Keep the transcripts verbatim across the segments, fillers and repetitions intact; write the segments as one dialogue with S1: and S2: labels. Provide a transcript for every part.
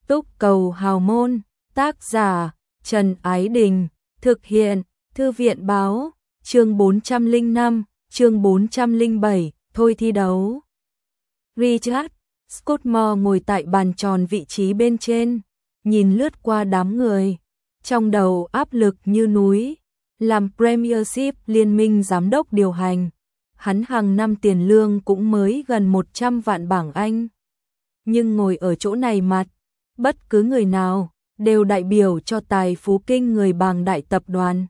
S1: Túc Cầu Hào Môn, tác giả Trần Ái Đình, thực hiện Thư viện Báo, chương bốn trăm lẻ năm, chương bốn trăm lẻ bảy, thôi thi đấu. Richard Scudmore ngồi tại bàn tròn vị trí bên trên, nhìn lướt qua đám người, trong đầu áp lực như núi. Làm Premiership liên minh giám đốc điều hành, hắn hàng năm tiền lương cũng mới gần một trăm vạn bảng Anh. Nhưng ngồi ở chỗ này mặt, bất cứ người nào, đều đại biểu cho tài phú kinh người bàng đại tập đoàn.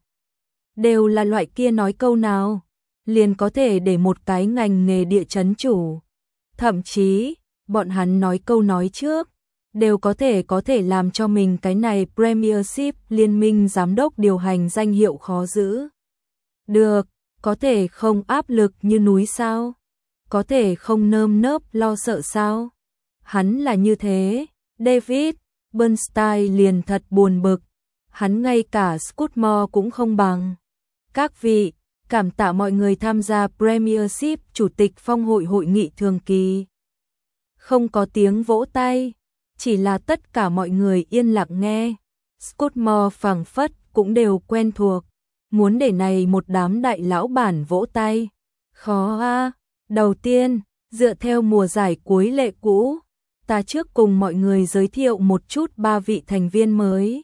S1: Đều là loại kia nói câu nào, liền có thể để một cái ngành nghề địa chấn chủ. Thậm chí, bọn hắn nói câu nói trước, đều có thể có thể làm cho mình cái này Premiership liên minh giám đốc điều hành danh hiệu khó giữ. Được, có thể không áp lực như núi sao? Có thể không nơm nớp lo sợ sao? Hắn là như thế. David Bernstein liền thật buồn bực, hắn ngay cả Scudmore cũng không bằng. Các vị, cảm tạ mọi người tham gia Premiership chủ tịch phong hội hội nghị thường kỳ. Không có tiếng vỗ tay, chỉ là tất cả mọi người yên lặng nghe. Scudmore phảng phất cũng đều quen thuộc, muốn để này một đám đại lão bản vỗ tay. Khó a. Đầu tiên, dựa theo mùa giải cuối lệ cũ, ta trước cùng mọi người giới thiệu một chút ba vị thành viên mới.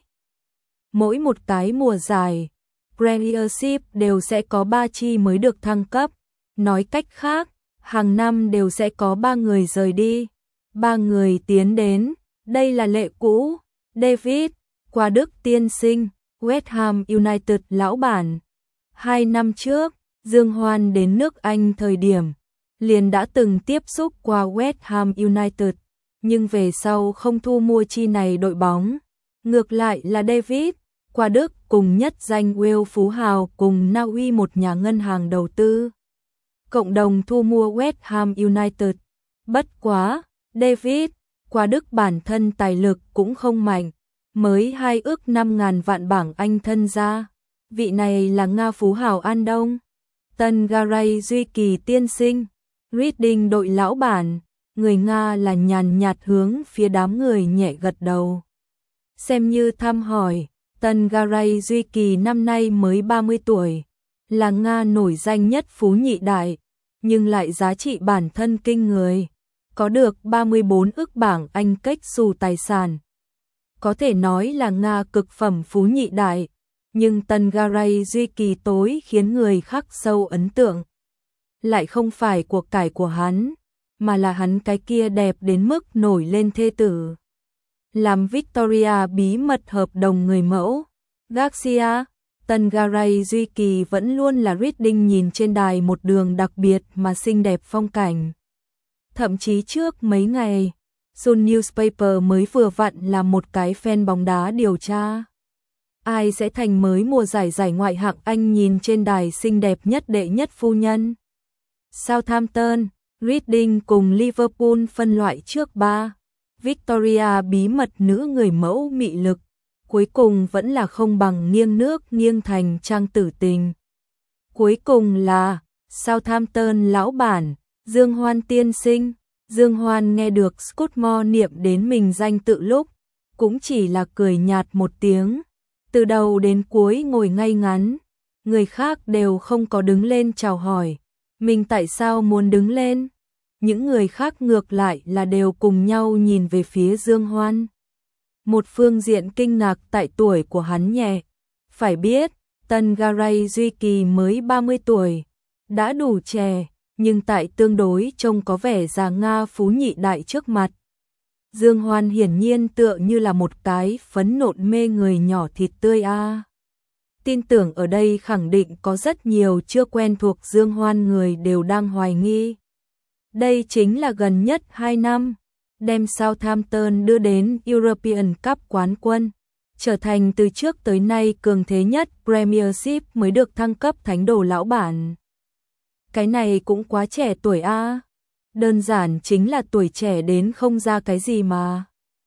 S1: Mỗi một cái mùa giải, Premiership đều sẽ có ba chi mới được thăng cấp. Nói cách khác, hàng năm đều sẽ có ba người rời đi, ba người tiến đến. Đây là lệ cũ. David, qua Đức tiên sinh, West Ham United lão bản. Hai năm trước, Dương Hoan đến nước Anh thời điểm, liền đã từng tiếp xúc qua West Ham United, nhưng về sau không thu mua chi này đội bóng. Ngược lại là David, qua Đức cùng nhất danh Wales phú hào cùng Na Uy một nhà ngân hàng đầu tư, cộng đồng thu mua West Ham United. Bất quá, David, qua Đức bản thân tài lực cũng không mạnh, mới hai ước năm ngàn vạn bảng Anh thân ra. Vị này là Nga phú hào An Đông, Tân Garay Duy Kỳ tiên sinh, Reading đội lão bản. Người Nga là nhàn nhạt hướng phía đám người nhẹ gật đầu, xem như thăm hỏi. Tân Garay Duy Kỳ năm nay mới ba mươi tuổi, là Nga nổi danh nhất phú nhị đại, nhưng lại giá trị bản thân kinh người, có được ba mươi bốn ức bảng Anh cách xù tài sản. Có thể nói là Nga cực phẩm phú nhị đại, nhưng Tân Garay Duy Kỳ tối khiến người khắc sâu ấn tượng, lại không phải của cải của hắn, mà là hắn cái kia đẹp đến mức nổi lên thê tử. Làm Victoria bí mật hợp đồng người mẫu, Garcia, Tân Garay Duy Kỳ vẫn luôn là Reading nhìn trên đài một đường đặc biệt mà xinh đẹp phong cảnh. Thậm chí trước mấy ngày, Sun Newspaper mới vừa vặn là một cái fan bóng đá điều tra. Ai sẽ thành mới mùa giải giải ngoại hạng Anh nhìn trên đài xinh đẹp nhất đệ nhất phu nhân? Southampton, Reading cùng Liverpool phân loại trước ba. Victoria bí mật nữ người mẫu mị lực, cuối cùng vẫn là không bằng nghiêng nước nghiêng thành trang tử tình. Cuối cùng là Southampton lão bản, Dương Hoan tiên sinh. Dương Hoan nghe được Scudmore niệm đến mình danh tự lúc, cũng chỉ là cười nhạt một tiếng, từ đầu đến cuối ngồi ngay ngắn. Người khác đều không có đứng lên chào hỏi, mình tại sao muốn đứng lên? Những người khác ngược lại là đều cùng nhau nhìn về phía Dương Hoan. Một phương diện kinh ngạc tại tuổi của hắn nhẹ. Phải biết, Tân Garay Duy Kỳ mới ba mươi tuổi, đã đủ trẻ, nhưng tại tương đối trông có vẻ già Nga phú nhị đại trước mặt. Dương Hoan hiển nhiên tựa như là một cái phấn nộn mê người nhỏ thịt tươi a. À. Tin tưởng ở đây khẳng định có rất nhiều chưa quen thuộc Dương Hoan người đều đang hoài nghi. Đây chính là gần nhất hai năm, đem Southampton đưa đến European Cup quán quân, trở thành từ trước tới nay cường thế nhất Premiership mới được thăng cấp thánh đồ lão bản. Cái này cũng quá trẻ tuổi a, à. Đơn giản chính là tuổi trẻ đến không ra cái gì mà.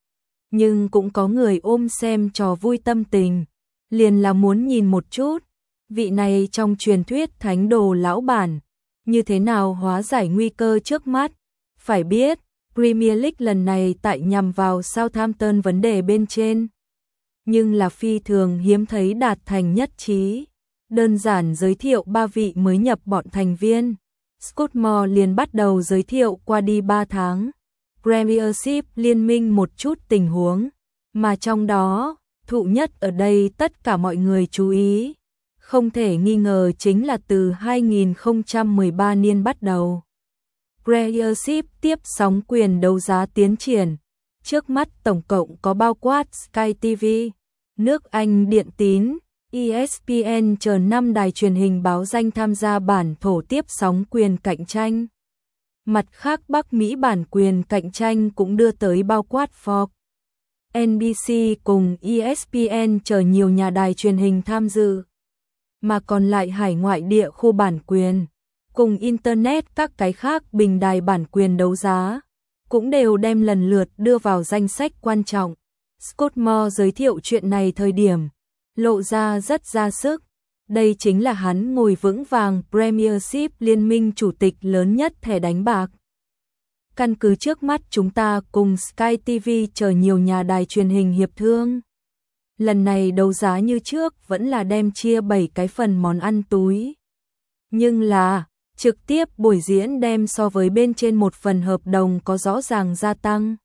S1: Nhưng cũng có người ôm xem trò vui tâm tình, liền là muốn nhìn một chút, vị này trong truyền thuyết thánh đồ lão bản, như thế nào hóa giải nguy cơ trước mắt. Phải biết, Premier League lần này tại nhằm vào Southampton vấn đề bên trên, nhưng là phi thường hiếm thấy đạt thành nhất trí. Đơn giản giới thiệu ba vị mới nhập bọn thành viên, Scotmore liền bắt đầu giới thiệu qua đi ba tháng Premiership liên minh một chút tình huống, mà trong đó, thụ nhất ở đây tất cả mọi người chú ý, không thể nghi ngờ chính là từ hai nghìn không trăm mười ba niên bắt đầu. Premiership tiếp sóng quyền đấu giá tiến triển, trước mắt tổng cộng có bao quát Sky ti vi, nước Anh Điện Tín, E S P N chờ năm đài truyền hình báo danh tham gia bản thổ tiếp sóng quyền cạnh tranh. Mặt khác Bắc Mỹ bản quyền cạnh tranh cũng đưa tới bao quát Fox, N B C cùng E S P N chờ nhiều nhà đài truyền hình tham dự. Mà còn lại hải ngoại địa khu bản quyền, cùng Internet các cái khác bình đài bản quyền đấu giá, cũng đều đem lần lượt đưa vào danh sách quan trọng. Scotmore giới thiệu chuyện này thời điểm, lộ ra rất ra sức. Đây chính là hắn ngồi vững vàng Premiership liên minh chủ tịch lớn nhất thẻ đánh bạc. Căn cứ trước mắt chúng ta cùng Sky ti vi chờ nhiều nhà đài truyền hình hiệp thương. Lần này đấu giá như trước vẫn là đem chia bảy cái phần món ăn túi. Nhưng là, trực tiếp buổi diễn đem so với bên trên một phần hợp đồng có rõ ràng gia tăng.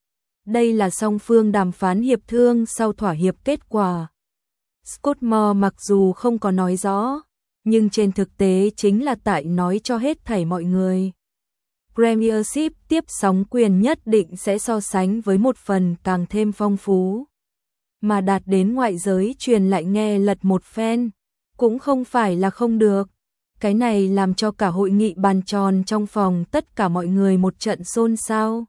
S1: Đây là song phương đàm phán hiệp thương sau thỏa hiệp kết quả. Scotmore mặc dù không có nói rõ, nhưng trên thực tế chính là tại nói cho hết thảy mọi người. Premiership tiếp sóng quyền nhất định sẽ so sánh với một phần càng thêm phong phú. Mà đạt đến ngoại giới truyền lại nghe lật một phen, cũng không phải là không được. Cái này làm cho cả hội nghị bàn tròn trong phòng tất cả mọi người một trận xôn xao.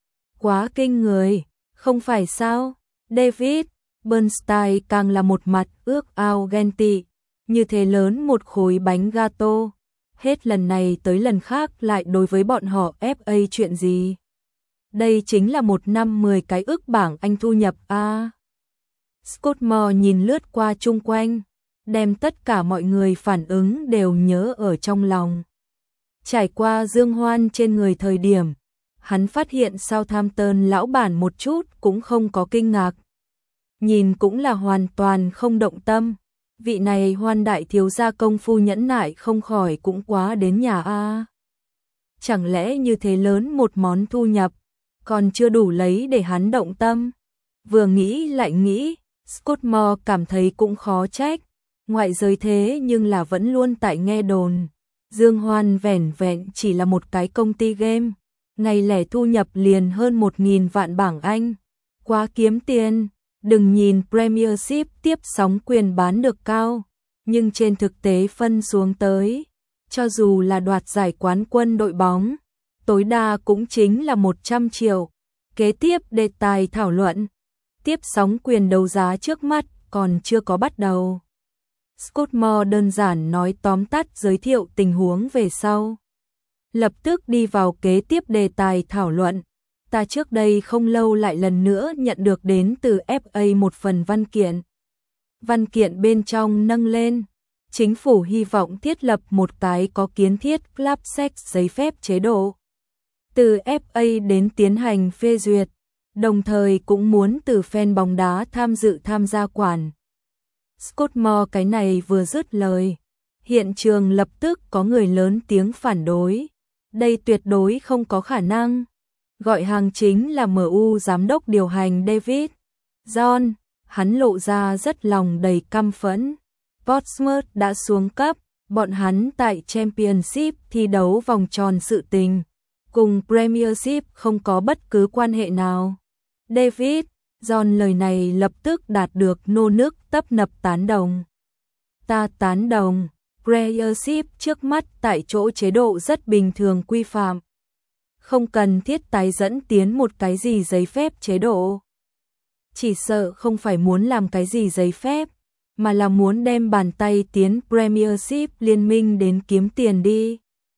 S1: Quá kinh người, không phải sao? David Bernstein càng là một mặt ước ao ghen tị, như thế lớn một khối bánh gato. Hết lần này tới lần khác lại đối với bọn họ ép a chuyện gì? Đây chính là một năm mười cái ước bảng Anh thu nhập a. À. Scotmore nhìn lướt qua chung quanh, đem tất cả mọi người phản ứng đều nhớ ở trong lòng. Trải qua dương hoan trên người thời điểm, hắn phát hiện Southampton lão bản một chút cũng không có kinh ngạc. Nhìn cũng là hoàn toàn không động tâm. Vị này Hoan đại thiếu gia công phu nhẫn nại không khỏi cũng quá đến nhà a. Chẳng lẽ như thế lớn một món thu nhập, còn chưa đủ lấy để hắn động tâm? Vừa nghĩ lại nghĩ, Scotmore cảm thấy cũng khó trách. Ngoại giới thế nhưng là vẫn luôn tại nghe đồn. Dương Hoan vẻn vẹn chỉ là một cái công ty game, ngày lẻ thu nhập liền hơn một nghìn vạn bảng Anh. Quá kiếm tiền. Đừng nhìn Premiership tiếp sóng quyền bán được cao, nhưng trên thực tế phân xuống tới, cho dù là đoạt giải quán quân đội bóng, tối đa cũng chính là một trăm triệu. Kế tiếp đề tài thảo luận, tiếp sóng quyền đấu giá trước mắt còn chưa có bắt đầu. Scotmore đơn giản nói tóm tắt giới thiệu tình huống về sau. Lập tức đi vào kế tiếp đề tài thảo luận. Ta trước đây không lâu lại lần nữa nhận được đến từ ép a một phần văn kiện. Văn kiện bên trong nâng lên, chính phủ hy vọng thiết lập một cái có kiến thiết club sex giấy phép chế độ. Từ ép a đến tiến hành phê duyệt, đồng thời cũng muốn từ fan bóng đá tham dự tham gia quản. Scotmore cái này vừa dứt lời, hiện trường lập tức có người lớn tiếng phản đối. Đây tuyệt đối không có khả năng. Gọi hàng chính là em u giám đốc điều hành David John, hắn lộ ra rất lòng đầy căm phẫn. Portsmouth đã xuống cấp, bọn hắn tại Championship thi đấu vòng tròn sự tình, cùng Premiership không có bất cứ quan hệ nào. David John lời này lập tức đạt được nô nức tấp nập tán đồng. Ta tán đồng, Premiership trước mắt tại chỗ chế độ rất bình thường quy phạm. Không cần thiết tái dẫn tiến một cái gì giấy phép chế độ. Chỉ sợ không phải muốn làm cái gì giấy phép, mà là muốn đem bàn tay tiến Premiership liên minh đến kiếm tiền đi.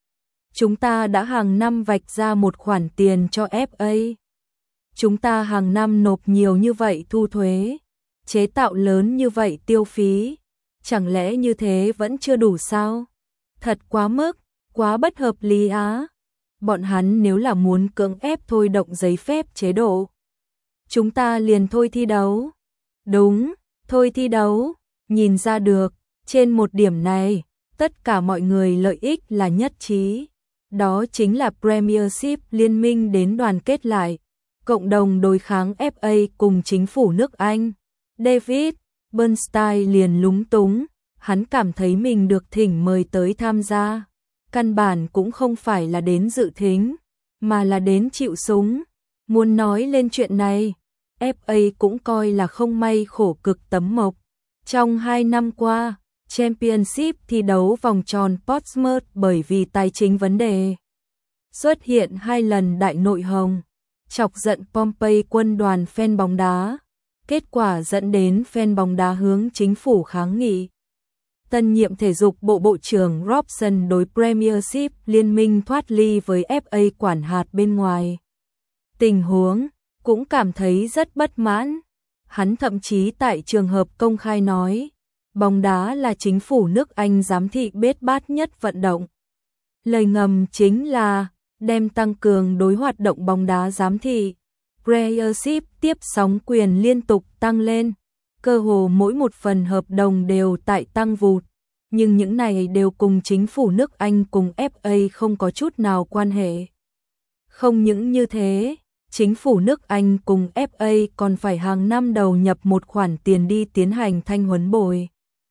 S1: Chúng ta đã hàng năm vạch ra một khoản tiền cho ép a. Chúng ta hàng năm nộp nhiều như vậy thu thuế, chế tạo lớn như vậy tiêu phí. Chẳng lẽ như thế vẫn chưa đủ sao? Thật quá mức, quá bất hợp lý á. bọn hắn nếu là muốn cưỡng ép thôi động giấy phép chế độ, chúng ta liền thôi thi đấu. Đúng, thôi thi đấu, nhìn ra được, trên một điểm này, tất cả mọi người lợi ích là nhất trí. Đó chính là Premiership liên minh đến đoàn kết lại, cộng đồng đối kháng ép a cùng chính phủ nước Anh. David Bernstein liền lúng túng, hắn cảm thấy mình được thỉnh mời tới tham gia. Căn bản cũng không phải là đến dự thính, mà là đến chịu súng. Muốn nói lên chuyện này, ép a cũng coi là không may khổ cực tấm mộc. Trong hai năm qua, Championship thi đấu vòng tròn Portsmouth bởi vì tài chính vấn đề xuất hiện hai lần đại nội hồng, chọc giận Pompey quân đoàn fan bóng đá. Kết quả dẫn đến fan bóng đá hướng chính phủ kháng nghị. Tân nhiệm thể dục bộ bộ trưởng Robson đối Premiership liên minh thoát ly với ép a quản hạt bên ngoài. Tình huống cũng cảm thấy rất bất mãn. Hắn thậm chí tại trường hợp công khai nói, bóng đá là chính phủ nước Anh giám thị bết bát nhất vận động. Lời ngầm chính là đem tăng cường đối hoạt động bóng đá giám thị. Premiership tiếp sóng quyền liên tục tăng lên, cơ hồ mỗi một phần hợp đồng đều tại tăng vụt, nhưng những này đều cùng chính phủ nước Anh cùng ép a không có chút nào quan hệ. Không những như thế, chính phủ nước Anh cùng ép a còn phải hàng năm đầu nhập một khoản tiền đi tiến hành thanh huấn bồi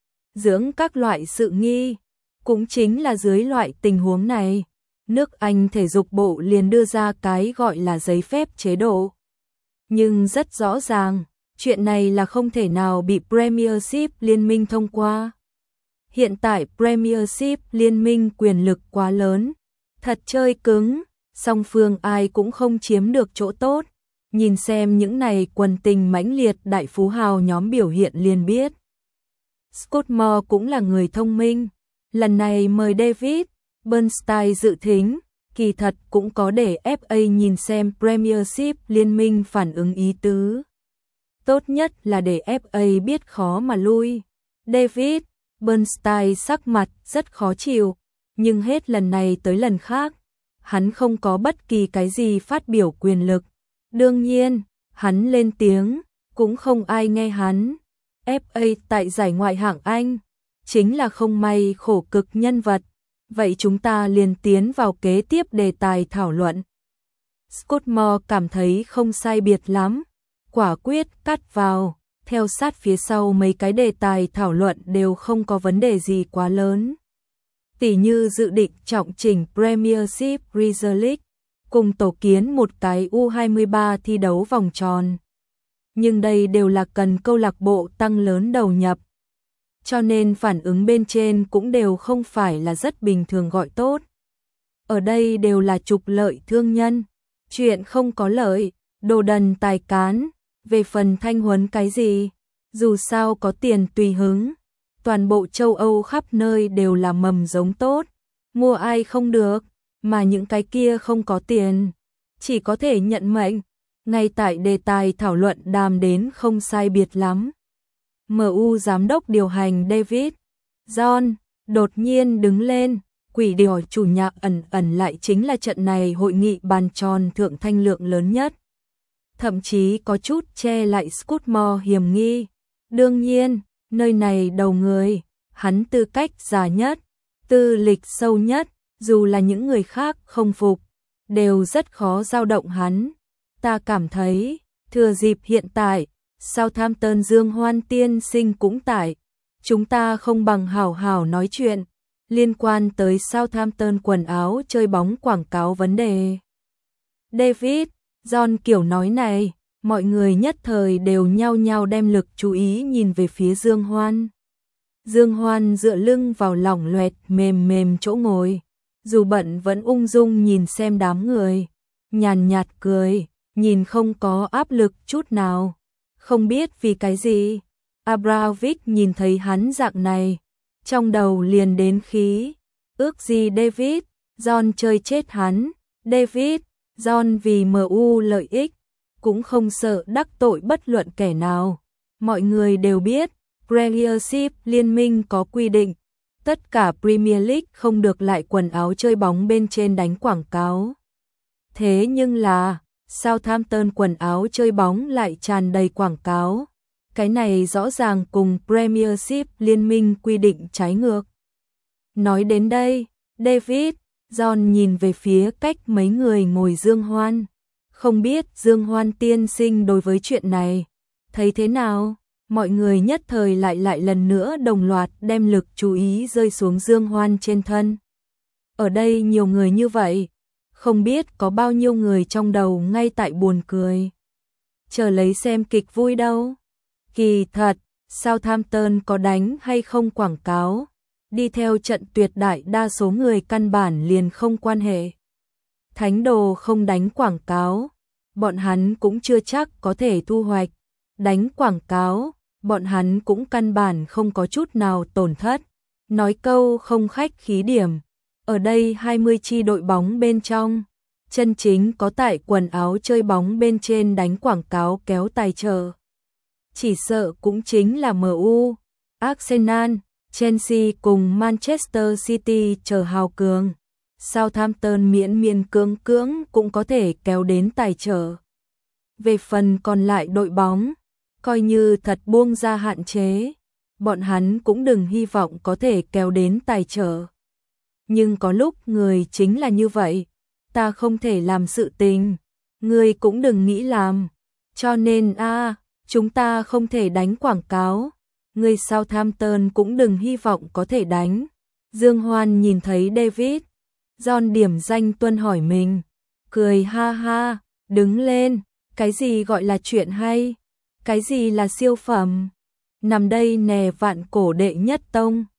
S1: dưỡng các loại sự nghi. Cũng chính là dưới loại tình huống này, nước Anh thể dục bộ liền đưa ra cái gọi là giấy phép chế độ. Nhưng rất rõ ràng, chuyện này là không thể nào bị Premiership liên minh thông qua. Hiện tại Premiership liên minh quyền lực quá lớn, thật chơi cứng, song phương ai cũng không chiếm được chỗ tốt. Nhìn xem những này quần tình mãnh liệt đại phú hào nhóm biểu hiện liền biết. Scottmore cũng là người thông minh, lần này mời David Bernstein dự thính, kỳ thật cũng có để ép a nhìn xem Premiership liên minh phản ứng ý tứ. Tốt nhất là để ép a biết khó mà lui. David Bernstein sắc mặt rất khó chịu, nhưng hết lần này tới lần khác, hắn không có bất kỳ cái gì phát biểu quyền lực. Đương nhiên, hắn lên tiếng, cũng không ai nghe hắn. ép a tại giải ngoại hạng Anh, chính là không may khổ cực nhân vật. Vậy chúng ta liền tiến vào kế tiếp đề tài thảo luận. Scottmore cảm thấy không sai biệt lắm, quả quyết cắt vào, theo sát phía sau mấy cái đề tài thảo luận đều không có vấn đề gì quá lớn. Tỉ như dự định trọng chỉnh Premiership Premier League, cùng tổ kiến một cái U hai mươi ba thi đấu vòng tròn. Nhưng đây đều là cần câu lạc bộ tăng lớn đầu nhập. Cho nên phản ứng bên trên cũng đều không phải là rất bình thường gọi tốt. Ở đây đều là trục lợi thương nhân, chuyện không có lợi, đồ đần tài cán, về phần thanh huấn cái gì, dù sao có tiền tùy hứng, toàn bộ châu Âu khắp nơi đều là mầm giống tốt, mua ai không được, mà những cái kia không có tiền, chỉ có thể nhận mệnh. Ngay tại đề tài thảo luận đàm đến không sai biệt lắm. em u giám đốc điều hành David John đột nhiên đứng lên, quỷ điều chủ nhà ẩn ẩn lại chính là trận này hội nghị bàn tròn thượng thanh lượng lớn nhất. Thậm chí có chút che lại Scottmore hiểm nghi. Đương nhiên, nơi này đầu người, hắn tư cách già nhất, tư lịch sâu nhất, dù là những người khác không phục, đều rất khó dao động hắn. Ta cảm thấy, thừa dịp hiện tại, Southampton Dương Hoan tiên sinh cũng tại, chúng ta không bằng hảo hảo nói chuyện, liên quan tới Southampton quần áo chơi bóng quảng cáo vấn đề. David, John kiểu nói này, mọi người nhất thời đều nhao nhao đem lực chú ý nhìn về phía Dương Hoan. Dương Hoan dựa lưng vào lỏng loẹt mềm mềm chỗ ngồi, dù bận vẫn ung dung nhìn xem đám người, nhàn nhạt cười, nhìn không có áp lực chút nào. Không biết vì cái gì, Abramovich nhìn thấy hắn dạng này, trong đầu liền đến khí, ước gì David, John chơi chết hắn, David, John vì em u lợi ích, cũng không sợ đắc tội bất luận kẻ nào. Mọi người đều biết, Premiership liên minh có quy định, tất cả Premier League không được lại quần áo chơi bóng bên trên đánh quảng cáo. Thế nhưng là, Southampton quần áo chơi bóng lại tràn đầy quảng cáo. Cái này rõ ràng cùng Premiership liên minh quy định trái ngược. Nói đến đây, David, John nhìn về phía cách mấy người ngồi Dương Hoan. Không biết Dương Hoan tiên sinh đối với chuyện này, thấy thế nào? Mọi người nhất thời lại lại lần nữa đồng loạt đem lực chú ý rơi xuống Dương Hoan trên thân. Ở đây nhiều người như vậy, không biết có bao nhiêu người trong đầu ngay tại buồn cười. Chờ lấy xem kịch vui đâu. Kỳ thật, Southampton có đánh hay không quảng cáo, đi theo trận tuyệt đại đa số người căn bản liền không quan hệ. Thánh đồ không đánh quảng cáo, bọn hắn cũng chưa chắc có thể thu hoạch. Đánh quảng cáo, bọn hắn cũng căn bản không có chút nào tổn thất. Nói câu không khách khí điểm, ở đây hai mươi chi đội bóng bên trong, chân chính có tại quần áo chơi bóng bên trên đánh quảng cáo kéo tài trợ. Chỉ sợ cũng chính là em u, Arsenal, Chelsea cùng Manchester City chờ hào cường. Southampton miễn miễn cưỡng cưỡng cũng có thể kéo đến tài trợ. Về phần còn lại đội bóng, coi như thật buông ra hạn chế, bọn hắn cũng đừng hy vọng có thể kéo đến tài trợ. Nhưng có lúc người chính là như vậy, ta không thể làm sự tình, người cũng đừng nghĩ làm. Cho nên a, à, chúng ta không thể đánh quảng cáo, người Southampton cũng đừng hy vọng có thể đánh. Dương Hoan nhìn thấy David, John điểm danh tuân hỏi mình, cười ha ha, đứng lên, cái gì gọi là chuyện hay, cái gì là siêu phẩm, nằm đây nè vạn cổ đệ nhất tông.